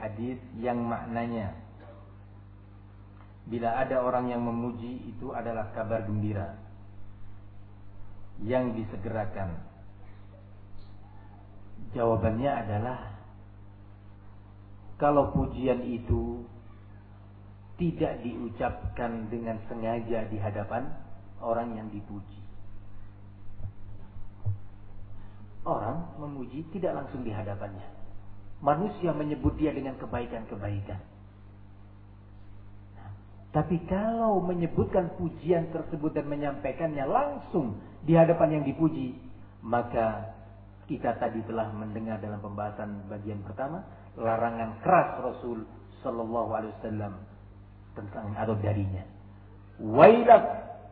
hadis yang maknanya bila ada orang yang memuji itu adalah kabar gembira yang disegerakan? Jawabannya adalah kalau pujian itu tidak diucapkan dengan sengaja di hadapan orang yang dipuji. Orang memuji tidak langsung di hadapannya. Manusia menyebut dia dengan kebaikan-kebaikan. Tapi kalau menyebutkan pujian tersebut dan menyampaikannya langsung di hadapan yang dipuji, maka kita tadi telah mendengar dalam pembahasan bagian pertama larangan keras Rasul Sallallahu Alaihi Wasallam tentang atau darinya. Wailak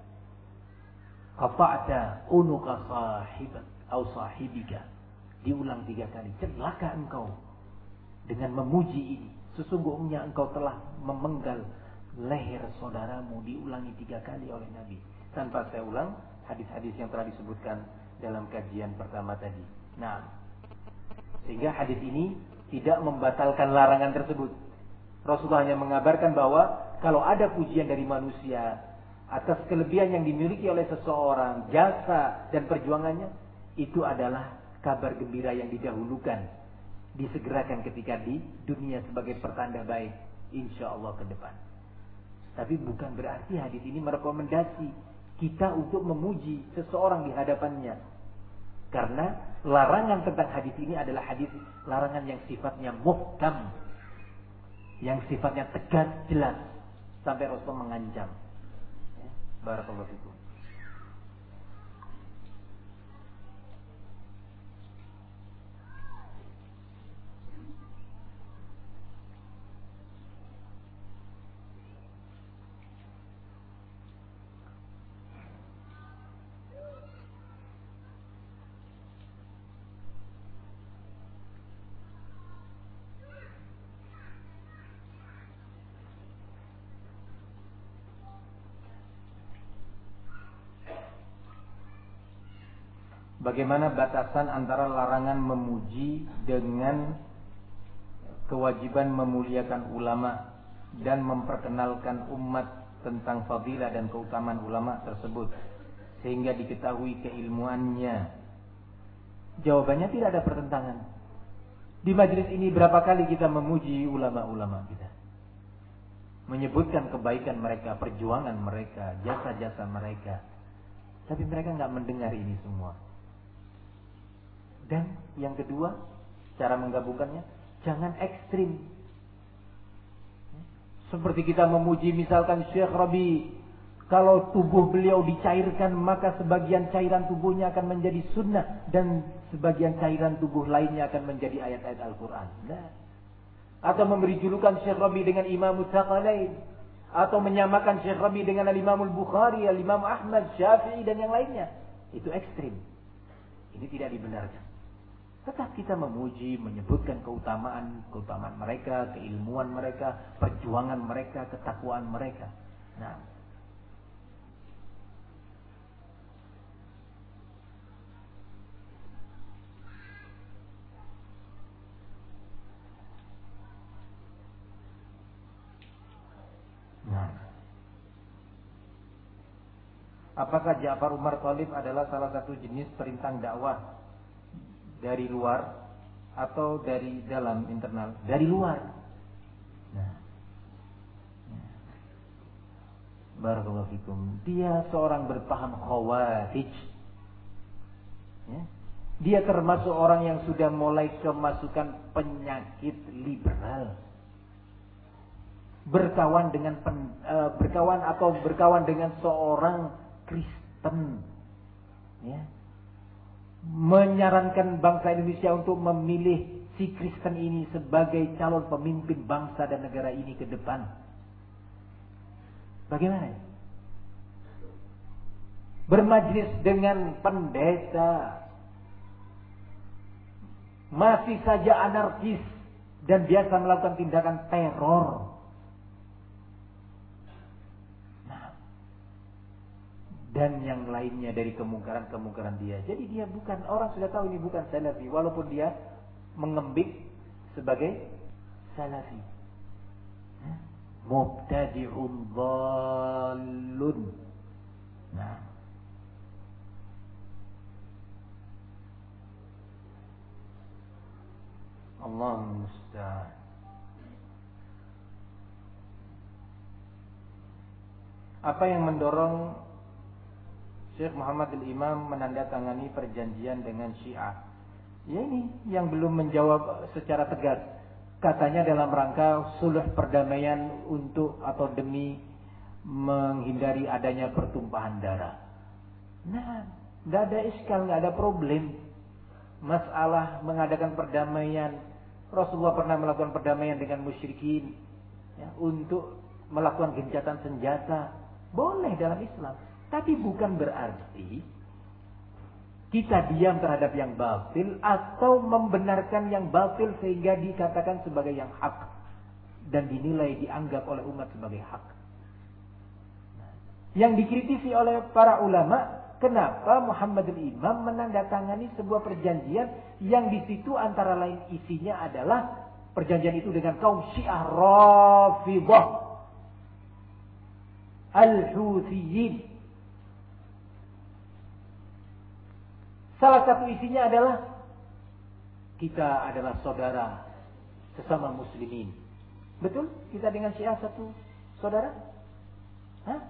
qata'ta unuqa sahibak atau sahibika. Diulang 3 kali. Celaka engkau dengan memuji ini. Sesungguhnya engkau telah memenggal leher saudaramu. Diulangi 3 kali oleh Nabi. Tanpa saya ulang hadis-hadis yang telah disebutkan dalam kajian pertama tadi. Nah, sehingga hadis ini tidak membatalkan larangan tersebut. Rasulullah hanya mengabarkan bahwa kalau ada pujian dari manusia atas kelebihan yang dimiliki oleh seseorang, jasa dan perjuangannya, itu adalah kabar gembira yang didahulukan, disegerakan ketika di dunia sebagai pertanda baik, insya Allah ke depan. Tapi bukan berarti hadis ini merekomendasi kita untuk memuji seseorang di hadapannya. Karena larangan tentang hadis ini adalah hadis larangan yang sifatnya muhkam, yang sifatnya tegas, jelas, sampai Rasul mengancam. Barakallahu fikum. Bagaimana batasan antara larangan memuji dengan kewajiban memuliakan ulama dan memperkenalkan umat tentang fadilah dan keutamaan ulama tersebut sehingga diketahui keilmuannya? Jawabannya tidak ada pertentangan. Di majelis ini berapa kali kita memuji ulama-ulama kita, menyebutkan kebaikan mereka, perjuangan mereka, jasa-jasa mereka, tapi mereka nggak mendengar ini semua. Dan yang kedua, cara menggabungkannya, jangan ekstrim. Seperti kita memuji misalkan Syekh Rabi, kalau tubuh beliau dicairkan maka sebagian cairan tubuhnya akan menjadi sunnah dan sebagian cairan tubuh lainnya akan menjadi ayat-ayat Al-Quran. Nah. Atau memberi julukan Syekh Rabi dengan Imam Tsaqalain, atau menyamakan Syekh Rabi dengan Al-Imam Al-Bukhari, Al-Imam Ahmad, Syafi'i dan yang lainnya. Itu ekstrim. Ini tidak dibenarkan. Tetap kita memuji, menyebutkan keutamaan mereka, keilmuan mereka, perjuangan mereka, ketakwaan mereka. Nah, apakah Ja'far Umar Thalib adalah salah satu jenis perintah dakwah dari luar atau dari dalam internal? Dari luar. Nah, barakallahu fikum. Dia seorang berpaham khawarij. Ya. Dia termasuk orang yang sudah mulai kemasukan penyakit liberal. Berkawan dengan seorang Kristen. Ya. Menyarankan bangsa Indonesia untuk memilih si Kristen ini sebagai calon pemimpin bangsa dan negara ini ke depan. Bagaimana? Bermajlis dengan pendeta, masih saja anarkis dan biasa melakukan tindakan teror. Dan yang lainnya dari kemungkaran-kemungkaran dia. Jadi dia orang sudah tahu ini bukan salafi, walaupun dia mengembik sebagai salafi. Mubtadi'un dhallun. Nah. Allah musta'an. Apa yang mendorong Syekh Muhammad al-Imam menandatangani perjanjian dengan Syiah? Ya ini yang belum menjawab secara tegas. Katanya dalam rangka sulh perdamaian untuk atau demi menghindari adanya pertumpahan darah. Nah, nggak ada iskal, nggak ada problem. Masalah mengadakan perdamaian, Rasulullah pernah melakukan perdamaian dengan musyrikin ya, untuk melakukan gencatan senjata. Boleh dalam Islam. Tapi bukan berarti kita diam terhadap yang batil atau membenarkan yang batil sehingga dikatakan sebagai yang hak dan dinilai dianggap oleh umat sebagai hak. Yang dikritisi oleh para ulama, kenapa Muhammad al-Imam menandatangani sebuah perjanjian yang di situ antara lain isinya adalah perjanjian itu dengan kaum Syiah Rafidhah Al-Huthiyin. Salah satu isinya adalah kita adalah saudara sesama muslimin. Betul? Kita dengan Syiah satu saudara? Hah?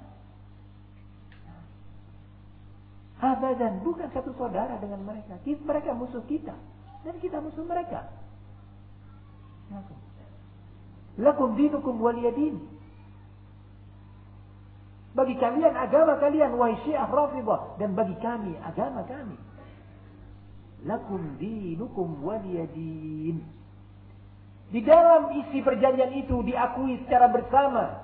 Abadan, bukan satu saudara dengan mereka. Mereka musuh kita dan kita musuh mereka. Lakum dinukum waliyadin. Bagi kalian agama kalian, wahai Syiah Rafidhah, dan bagi kami agama kami. Lakum dinukum waliyadin. Di dalam isi perjanjian itu diakui secara bersama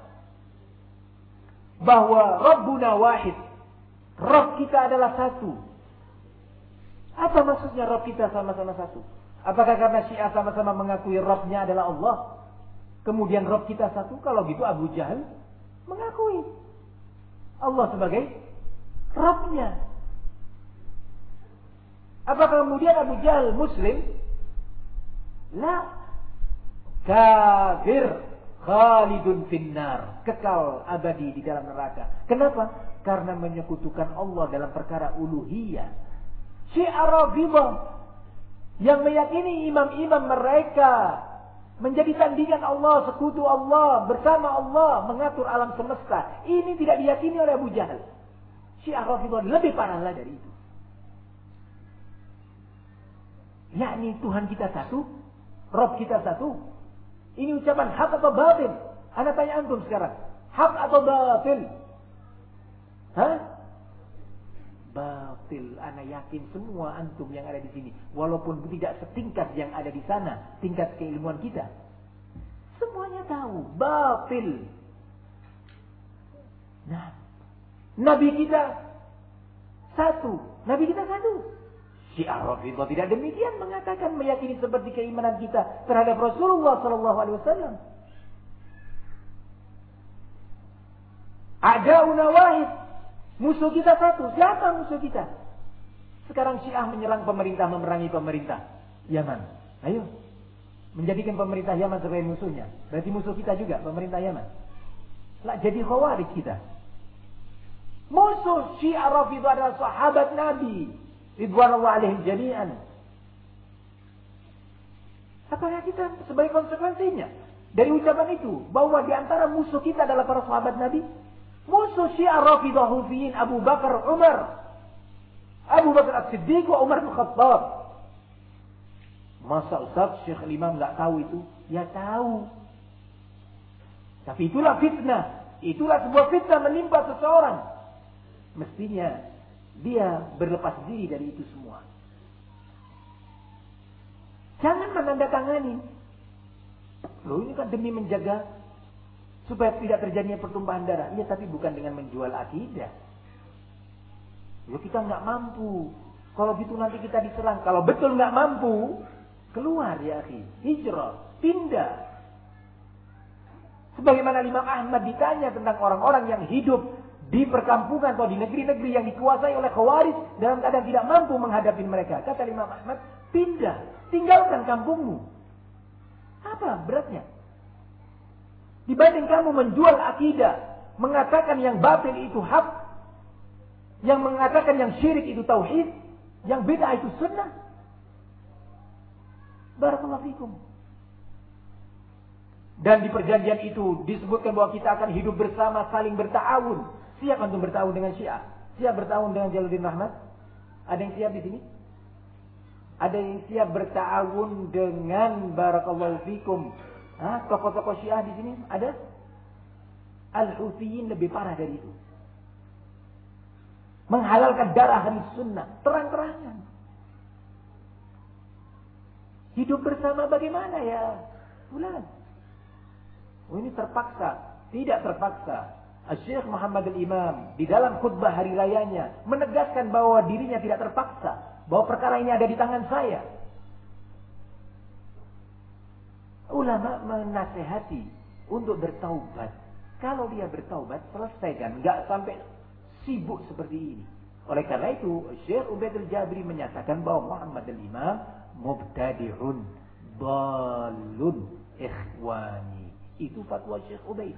bahwa Rabbuna wahid. Rabb kita adalah satu. Apa maksudnya Rabb kita sama-sama satu? Apakah karena Syiah sama-sama mengakui Rabbnya adalah Allah, kemudian Rabb kita satu? Kalau gitu Abu Jahal mengakui Allah sebagai Rabbnya. Apakah kemudian Abu Jahal Muslim? La. Kafir. Khalidun finnar. Kekal abadi di dalam neraka. Kenapa? Karena menyekutukan Allah dalam perkara uluhiyah. Syiah Rafidhah yang meyakini imam-imam mereka menjadi tandingan Allah, sekutu Allah, bersama Allah, mengatur alam semesta. Ini tidak diyakini oleh Abu Jahal. Syiah Rafidhah lebih parah lagi dari itu. Yakni Tuhan kita satu, Rabb kita satu. Ini ucapan hak atau batil? Ana tanya antum sekarang, hak atau batil? Hah? Batil. Ana yakin semua antum yang ada di sini, walaupun tidak setingkat yang ada di sana, tingkat keilmuan kita, semuanya tahu batil. Nah, Nabi kita satu. Nabi kita satu. Syiah Rafidhah tidak demikian, mengatakan meyakini seperti keimanan kita terhadap Rasulullah SAW. A'da'una wahid. Musuh kita satu. Siapa musuh kita? Sekarang Syiah menyerang pemerintah, memerangi pemerintah Yaman. Ayo, menjadikan pemerintah Yaman sebagai musuhnya. Berarti musuh kita juga pemerintah Yaman. Lah jadi khawarij kita. Musuh Syiah Rafidhah adalah sahabat Nabi ridwanullah alaihim jami'an. Apakah kita sebagai konsekuensinya dari ucapan itu bahwa di antara musuh kita adalah para sahabat Nabi? Musuh Syiah Rafidhah Huthiyin Abu Bakar, Umar, Abu Bakar As-Siddiq wa Umar bin Khattab. Masa Ustaz Syekh Imam enggak tahu itu? Ya tahu. Tapi itulah fitnah. Itulah sebuah fitnah menimpa seseorang. Mestinya dia berlepas diri dari itu semua. Jangan menandatangani. Loh, ini kan demi menjaga supaya tidak terjadinya pertumpahan darah. Iya, tapi bukan dengan menjual akidah. Ya kita nggak mampu. Kalau gitu nanti kita diserang. Kalau betul nggak mampu, keluar ya akhi. Hijrah, pindah. Sebagaimana Imam Ahmad ditanya tentang orang-orang yang hidup di perkampungan atau di negeri-negeri yang dikuasai oleh Khawarij dalam keadaan tidak mampu menghadapi mereka. Kata Imam Ahmad, pindah, tinggalkan kampungmu. Apa beratnya? Dibanding kamu menjual akidah, mengatakan yang batil itu hak, yang mengatakan yang syirik itu tauhid, yang bid'ah itu sunnah. Barakallahu fikum. Dan di perjanjian itu disebutkan bahwa kita akan hidup bersama, saling berta'awun. Siap antum berta'awun dengan Syiah? Siap berta'awun dengan Jalaluddin Rahmat? Ada yang siap di sini? Ada yang siap berta'awun dengan barakallahu fikum tokoh-tokoh Syiah di sini? Ada? Al-Huthiyin lebih parah dari itu. Menghalalkan darah ahli sunnah terang-terangan. Hidup bersama bagaimana ya? Bulan. Oh, ini terpaksa. Tidak terpaksa. Syekh Muhammad al-Imam di dalam khutbah hari rayanya menegaskan bahwa dirinya tidak terpaksa. Bahwa perkara ini ada di tangan saya. Ulama menasehati untuk bertaubat. Kalau dia bertaubat, selesaikan. Enggak sampai sibuk seperti ini. Oleh karena itu, Syekh Ubaid al-Jabri menyatakan bahwa Muhammad al-Imam mubtadi'un dhalun ikhwani. Itu fatwa Syekh Ubaid.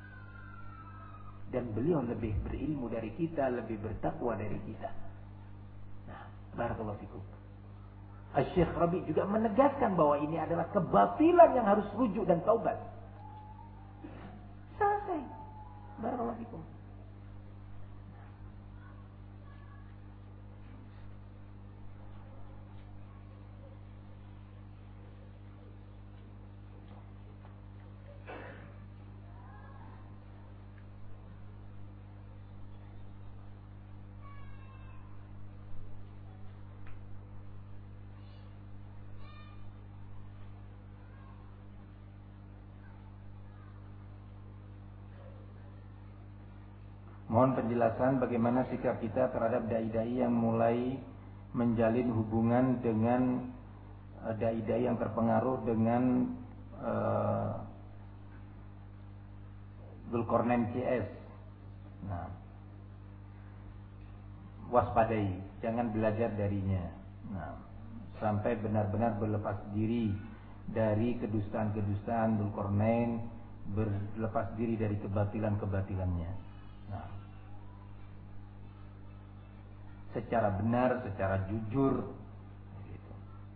Dan beliau lebih berilmu dari kita, lebih bertakwa dari kita. Nah, barakallahu fikum. Syekh Rabi juga menegaskan bahwa ini adalah kebatilan yang harus rujuk dan taubat. Selesai. Barakallahu fikum. Mohon penjelasan bagaimana sikap kita terhadap dai-dai yang mulai menjalin hubungan dengan dai-dai yang terpengaruh dengan Dzulqarnain CS. Nah, waspadai, jangan belajar darinya. Nah, sampai benar-benar berlepas diri dari kedustaan-kedustaan Dzulqarnain, berlepas diri dari kebatilan-kebatilannya. Nah, secara benar, secara jujur, gitu.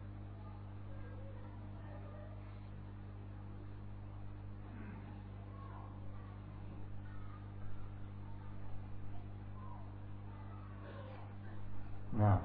Nah,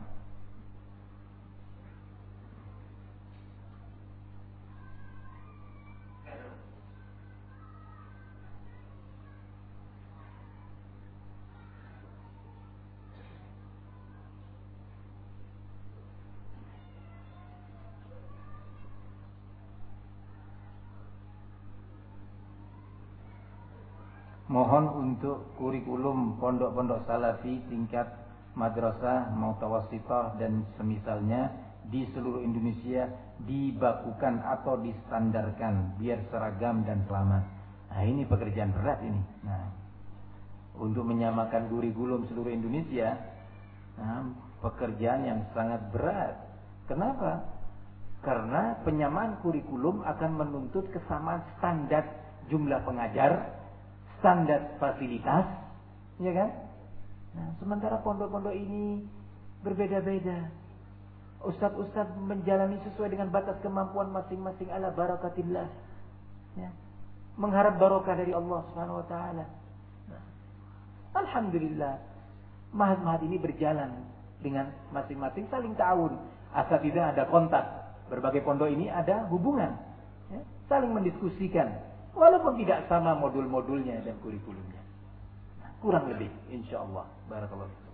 mohon untuk kurikulum pondok-pondok salafi tingkat madrasah, mutawassithah dan semisalnya di seluruh Indonesia dibakukan atau distandarkan biar seragam dan selamat. Nah, ini pekerjaan berat ini. Nah, untuk menyamakan kurikulum seluruh Indonesia, pekerjaan yang sangat berat. Kenapa? Karena penyamaan kurikulum akan menuntut kesamaan standar jumlah pengajar, standar fasilitas, ya kan? Nah, sementara pondok-pondok ini berbeda-beda. Ustadz-ustadz menjalani sesuai dengan batas kemampuan masing-masing ala barakatillah. Ya. Mengharap barokah dari Allah Subhanahu wa taala. Nah, alhamdulillah, mahat-mahat ini berjalan dengan masing-masing saling ta'awun. Asal tidak ada kontak. Berbagai pondok ini ada hubungan, ya, saling mendiskusikan. Walaupun tidak sama modul-modulnya dan kurikulumnya. Nah, kurang lebih insyaallah. Barakallahu fikum.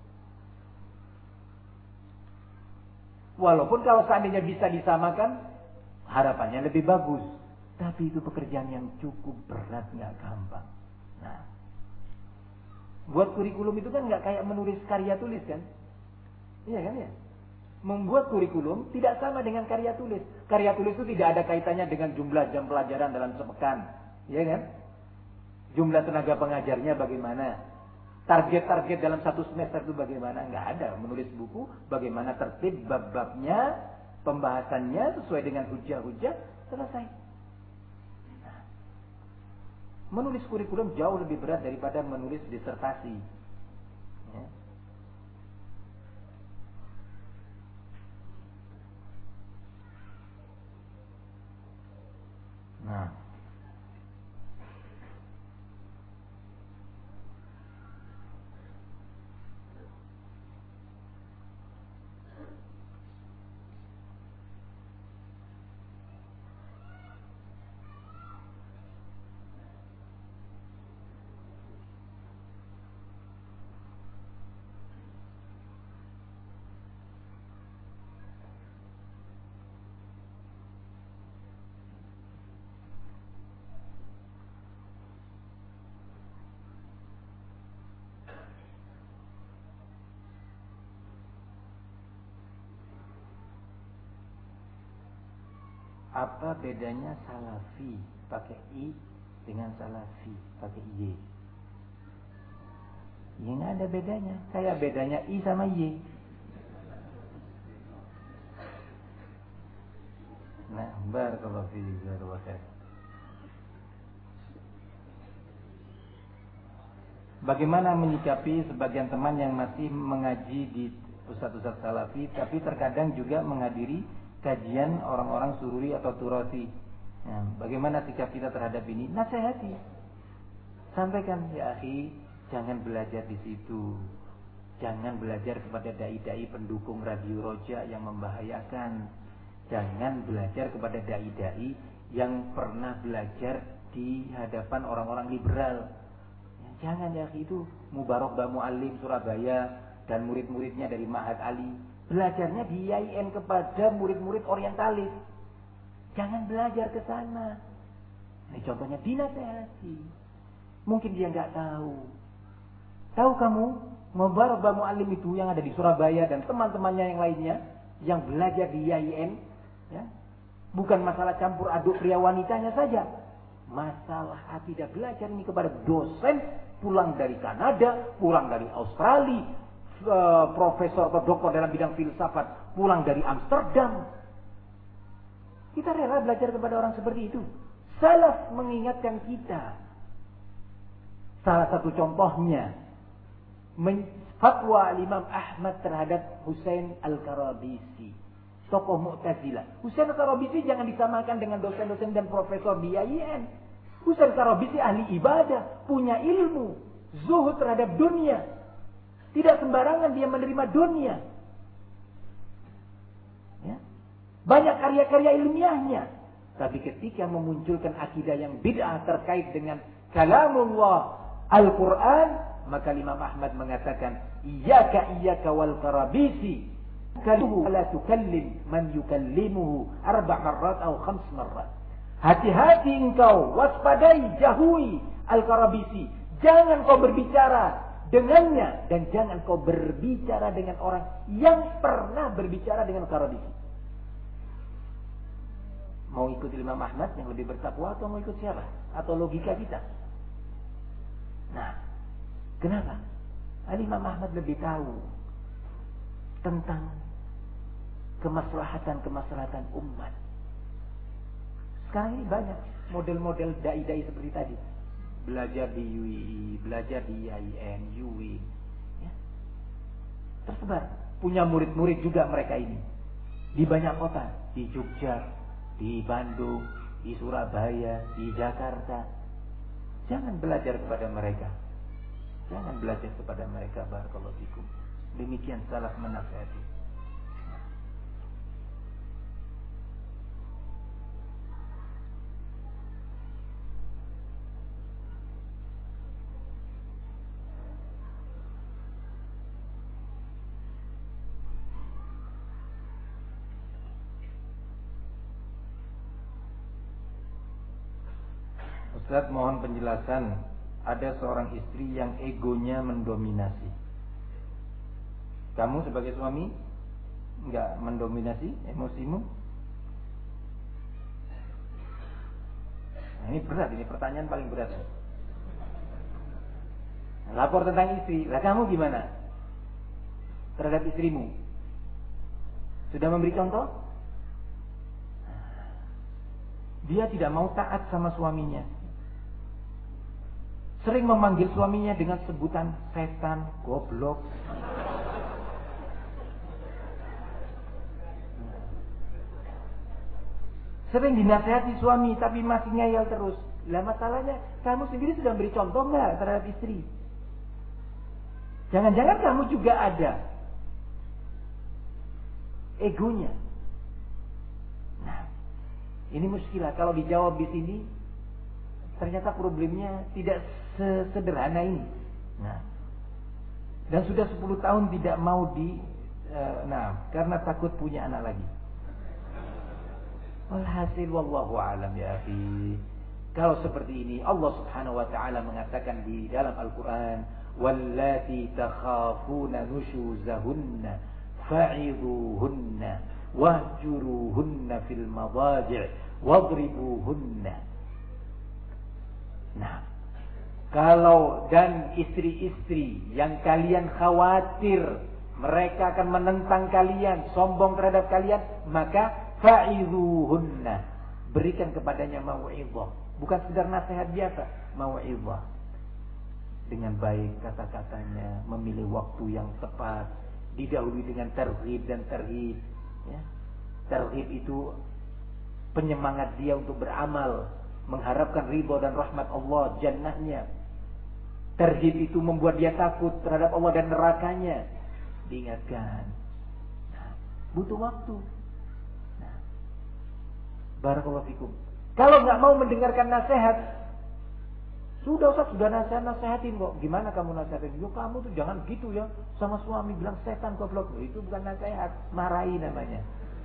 Walaupun kalau seandainya bisa disamakan, harapannya lebih bagus. Tapi itu pekerjaan yang cukup berat, gak gampang. Nah, buat kurikulum itu kan gak kayak menulis karya tulis kan? Iya kan ya? Membuat kurikulum tidak sama dengan karya tulis. Karya tulis itu tidak ada kaitannya dengan jumlah jam pelajaran dalam sepekan. Ya kan? Jumlah tenaga pengajarnya bagaimana? Target-target dalam satu semester itu bagaimana? Enggak ada. Menulis buku, bagaimana tertib bab-babnya, pembahasannya sesuai dengan hujah-hujah, selesai. Nah, Menulis kurikulum jauh lebih berat daripada menulis disertasi. Ya. Nah, apa bedanya salafi pakai i dengan salafi pakai y? Ya nggak ada bedanya. Kayak bedanya i sama y. Nah, barakallahu fi dzalik. Bagaimana menyikapi sebagian teman yang masih mengaji di ustadz-ustadz salafi, tapi terkadang juga menghadiri kajian orang-orang sururi atau turasi. Nah, bagaimana sikap kita terhadap ini? Nasihati. Sampaikan, ya akhi, jangan belajar di situ. Jangan belajar kepada dai-dai pendukung Radio Roja yang membahayakan. Jangan belajar kepada dai-dai yang pernah belajar di hadapan orang-orang liberal. Ya, jangan, ya akhi, itu Mubarak Ba Muallim Surabaya dan murid-muridnya dari Ma'had Ali. Belajarnya di IAIN kepada murid-murid orientalis. Jangan belajar ke sana. Ini contohnya dinasehati. Mungkin dia nggak tahu. Tahu kamu, Mubarak Ba Muallim itu yang ada di Surabaya dan teman-temannya yang lainnya yang belajar di IAIN, ya, bukan masalah campur aduk pria wanitanya saja. Masalah tidak belajar ini kepada dosen pulang dari Kanada, pulang dari Australia, profesor atau doktor dalam bidang filsafat pulang dari Amsterdam. Kita rela belajar kepada orang seperti itu. Salaf mengingatkan kita. Salah satu contohnya fatwa Imam Ahmad terhadap Husain Al-Karabisi, tokoh Mu'tazilah. Husain Al-Karabisi jangan disamakan dengan dosen-dosen dan profesor di IAIN. Husain Al-Karabisi ahli ibadah, punya ilmu, zuhud terhadap dunia. Tidak sembarangan dia menerima dunia. Ya. Banyak karya-karya ilmiahnya. Tapi ketika memunculkan akidah yang bid'ah terkait dengan kalamullah Al-Quran, maka Imam Ahmad mengatakan, Iyaka wal karabisi, kaluhu la tukallim man yukallimuhu 4 marrat atau 5 marrat. Hati-hati engkau, waspadai, jauhi Al-Karabisi. Jangan kau berbicara dengannya dan jangan kau berbicara dengan orang yang pernah berbicara dengan Karabisi. Mau ikut Imam Ahmad yang lebih bertakwa atau mau ikut siapa? Atau logika kita? Nah, kenapa? Imam Ahmad lebih tahu tentang kemaslahatan umat. Sekarang ini banyak model-model dai-dai seperti tadi. Belajar di UI, belajar di IAIN, UI, ya. Tersebar. Punya murid-murid juga mereka ini. Di banyak kota. Di Jogja, di Bandung, di Surabaya, di Jakarta. Jangan belajar kepada mereka. Jangan belajar kepada mereka. Barakallahu fikum. Demikian salaf menasihati. Ustaz, mohon penjelasan. Ada seorang istri yang egonya mendominasi. Kamu sebagai suami enggak mendominasi emosimu? Nah, ini berat, ini pertanyaan paling berat. Lapor tentang istri. Lah kamu gimana terhadap istrimu? Sudah memberi contoh? Dia tidak mau taat sama suaminya. Sering memanggil suaminya dengan sebutan setan, goblok. Sering dinasihati suami tapi masih ngeyel terus. Lah masalahnya kamu sendiri sudah beri contoh nggak terhadap istri? Jangan-jangan kamu juga ada egonya. Nah, ini muskilah. Kalau dijawab di sini, ternyata problemnya tidak sesederhana ini. Nah, dan sudah 10 tahun tidak mau karena takut punya anak lagi. Walhasil wallahu alam ya akhi. Kalau seperti ini Allah Subhanahu wa taala mengatakan di dalam Al-Qur'an, wallati takhafuna nushuzahunna fa'idhuhunna wahjuruhunna fil madaji' wadribuhunna. Nah, kalau dan istri-istri yang kalian khawatir mereka akan menentang kalian, sombong terhadap kalian, maka fa'idhuhunna, berikan kepadanya mau'izah, bukan sekedar nasihat biasa, mau'izah. Dengan baik kata-katanya, memilih waktu yang tepat, didahului dengan targhib dan tarhib. Ya. Targhib itu penyemangat dia untuk beramal, mengharapkan ridha dan rahmat Allah, jannahnya. Tarhib itu membuat dia takut terhadap Allah dan nerakanya. Diingatkan. Nah, butuh waktu. Barakallahu fikum. Kalau nggak mau mendengarkan nasihat, sudah Ustaz, sudah nasihatin kok. Gimana kamu nasihatin? Yo kamu tuh jangan gitu ya sama suami, bilang setan goblok. Itu bukan nasihat, marahi namanya.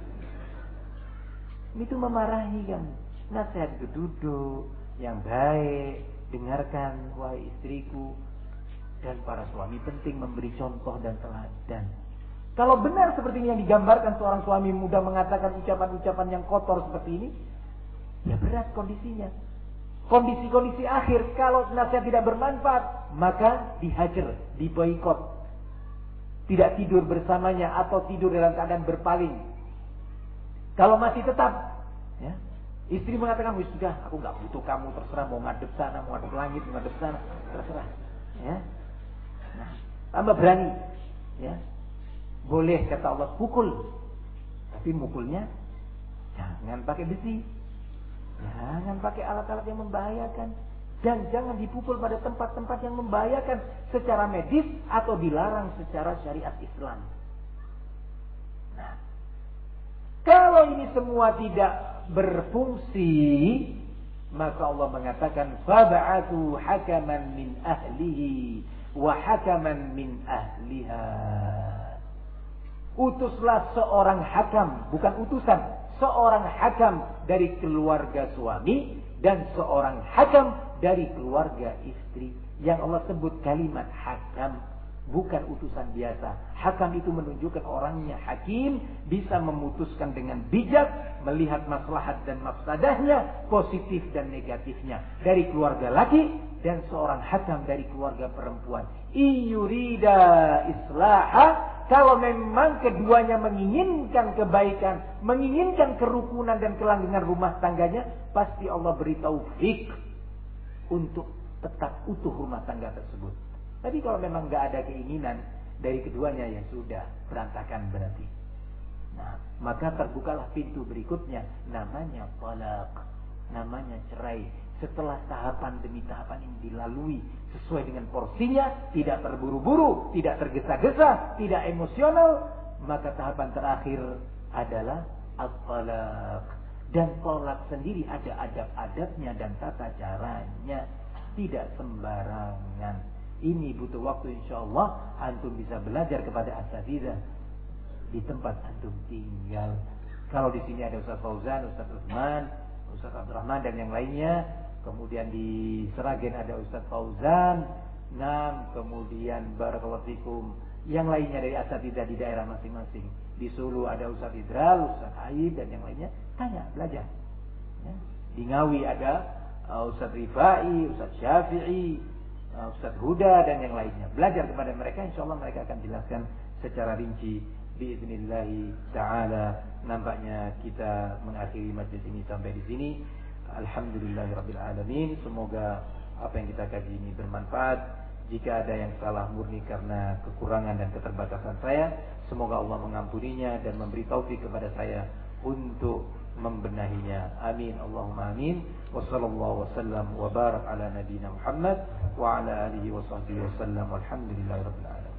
Itu memarahi kan. Nasihat itu duduk yang baik, dengarkan wahai istriku. Dan para suami penting memberi contoh dan teladan. Kalau benar seperti ini yang digambarkan seorang suami muda mengatakan ucapan-ucapan yang kotor seperti ini, ya berat kondisinya. Kondisi-kondisi akhir, kalau nasihat tidak bermanfaat, maka dihajar, diboikot. Tidak tidur bersamanya atau tidur dalam keadaan berpaling. Kalau masih tetap, ya, istri mengatakan, wis sudah, aku nggak butuh kamu, terserah mau ngadep sana, mau ngadep langit, mau ngadep sana, terserah. Ya, nah, tambah berani, ya. Boleh kata Allah pukul, tapi mukulnya jangan pakai besi, jangan pakai alat-alat yang membahayakan, dan jangan dipukul pada tempat-tempat yang membahayakan secara medis atau dilarang secara syariat Islam. Nah, kalau ini semua tidak berfungsi, maka Allah mengatakan fab'atu hakaman min ahlihi wa hakaman min ahliha. Utuslah seorang hakam, bukan utusan, seorang hakam dari keluarga suami dan seorang hakam dari keluarga istri. Yang Allah sebut kalimat hakam, bukan utusan biasa. Hakam itu menunjukkan orangnya hakim, bisa memutuskan dengan bijak, melihat maslahat dan mafsadahnya, positif dan negatifnya. Dari keluarga laki dan seorang hakam dari keluarga perempuan. Iyurida islaha, kalau memang keduanya menginginkan kebaikan, menginginkan kerukunan dan kelanggengan rumah tangganya, pasti Allah beri taufik untuk tetap utuh rumah tangga tersebut. Tapi kalau memang nggak ada keinginan dari keduanya, ya sudah, berantakan berarti. Nah, maka terbukalah pintu berikutnya, namanya talaq, namanya cerai. Setelah tahapan demi tahapan ini dilalui sesuai dengan porsinya, tidak terburu-buru, tidak tergesa-gesa, tidak emosional, maka tahapan terakhir adalah at-talaq. Dan talak sendiri ada adab-adabnya dan tata caranya, tidak sembarangan. Ini butuh waktu, insyaallah antum bisa belajar kepada asatidzah di tempat antum tinggal. Kalau di sini ada Ustaz Fauzan, Ustaz Utsman, Ustaz Abdurrahman dan yang lainnya. Kemudian di Seragen ada Ustaz Fauzan, kemudian barakallahu fikum yang lainnya dari asatidzah di daerah masing-masing. Di Solo ada Ustaz Idral, Ustaz Aib dan yang lainnya. Tanya, belajar. Ya. Di Ngawi ada Ustaz Rifai, Ustaz Syafi'i, Ustaz Huda dan yang lainnya. Belajar kepada mereka, insyaallah mereka akan jelaskan secara rinci. Biiznillahi ta'ala. Nampaknya kita mengakhiri majlis ini sampai di sini. Alhamdulillahirabbil alamin. Semoga apa yang kita kaji ini bermanfaat. Jika ada yang salah murni karena kekurangan dan keterbatasan saya, semoga Allah mengampuninya dan memberi taufik kepada saya untuk membenahinya. Amin. Allahumma amin. Wassallallahu wasallam wa barak ala nabiyyina Muhammad wa ala alihi wa sahbihi wasallam. Walhamdulillahirabbil alamin.